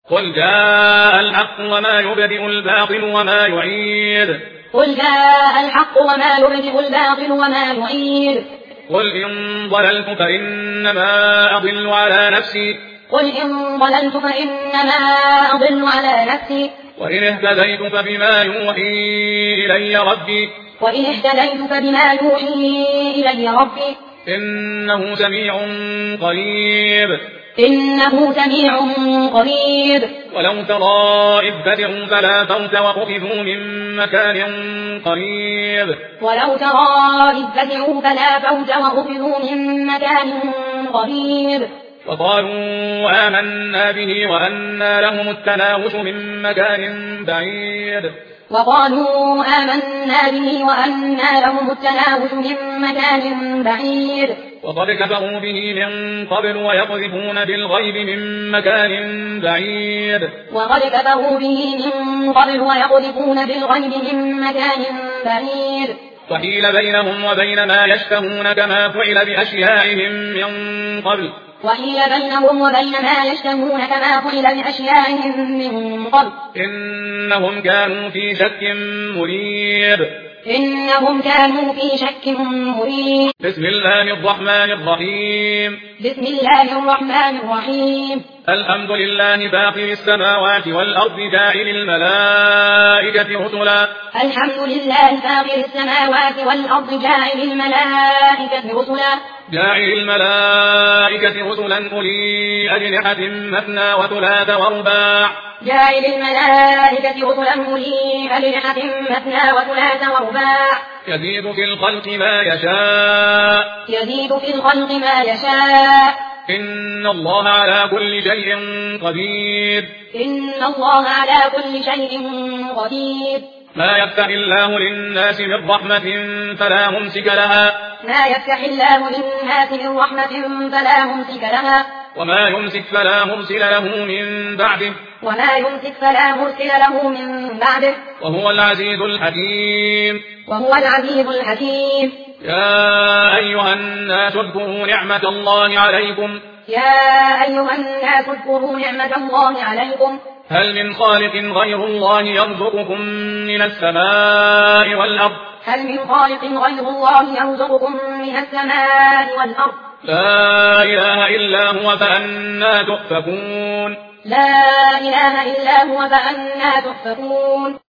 قل جاء الحق وما يبدئ الباطل وما يعيد قل جاء الحق وما يبدئ الباطل وما يعيد قل إن ضللت فإنما أضل على نفسي قل إن ضللت فإنما أضل على نفسي وإن اهتديت فبما يوحي إلي ربي وإن اهتديت فبما يوحي إلي ربي إنه سميع قريب إنه سميع قريب ولو ترى إذ بدعوا فلا فوت وأخذوا من مكان قريب ولو ترى إذ بدعوا فلا فوت وأخذوا من مكان قريب وقالوا آمنا به وأنى لهم التناوش من مكان بعيد وقالوا آمنا به وأنى لهم التناوش من مكان بعيد وقد كفروا به من قبل ويقذفون بالغيب من مكان بعيد وقد كفروا به من قبل ويقذفون بالغيب من مكان بعيد وحيل بينهم وبين ما يشتهون كما فعل بأشياعهم من قبل وحيل بينهم وبين ما يشتهون كما فعل بأشياعهم من قبل إنهم كانوا في شك مريب إنهم كانوا في شك مريب بسم الله الرحمن الرحيم بسم الله الرحمن الرحيم الحمد لله فاطر السماوات والأرض جاعل الملائكة رسلا الحمد لله فاطر السماوات والأرض جاعل الملائكة رسلا جاعل الملائكة رسلا أولي أجنحة مثنى وثلاث ورباع جاعل الملائكة رسلا أولي أجنحة مثنى وثلاث ورباع يزيد في الخلق ما يشاء يزيد في الخلق ما يشاء إن الله على كل شيء قدير إن الله على كل شيء قدير ما يفتح الله للناس من رحمة فلا ممسك لها ما يفتح الله للناس من رحمة فلا ممسك لها وما يمسك فلا مرسل له من بعده وما يمسك فلا مرسل له من بعده وهو العزيز الحكيم وهو العزيز الحكيم يا أيها الناس اذكروا نعمة الله عليكم يا أيها الناس اذكروا نعمة الله عليكم هل من خالق غير الله يرزقكم من السماء والأرض هل من خالق غير الله يرزقكم من السماء والأرض لا إله إلا هو فأنى تؤفكون لا إله إلا هو فأنى تؤفكون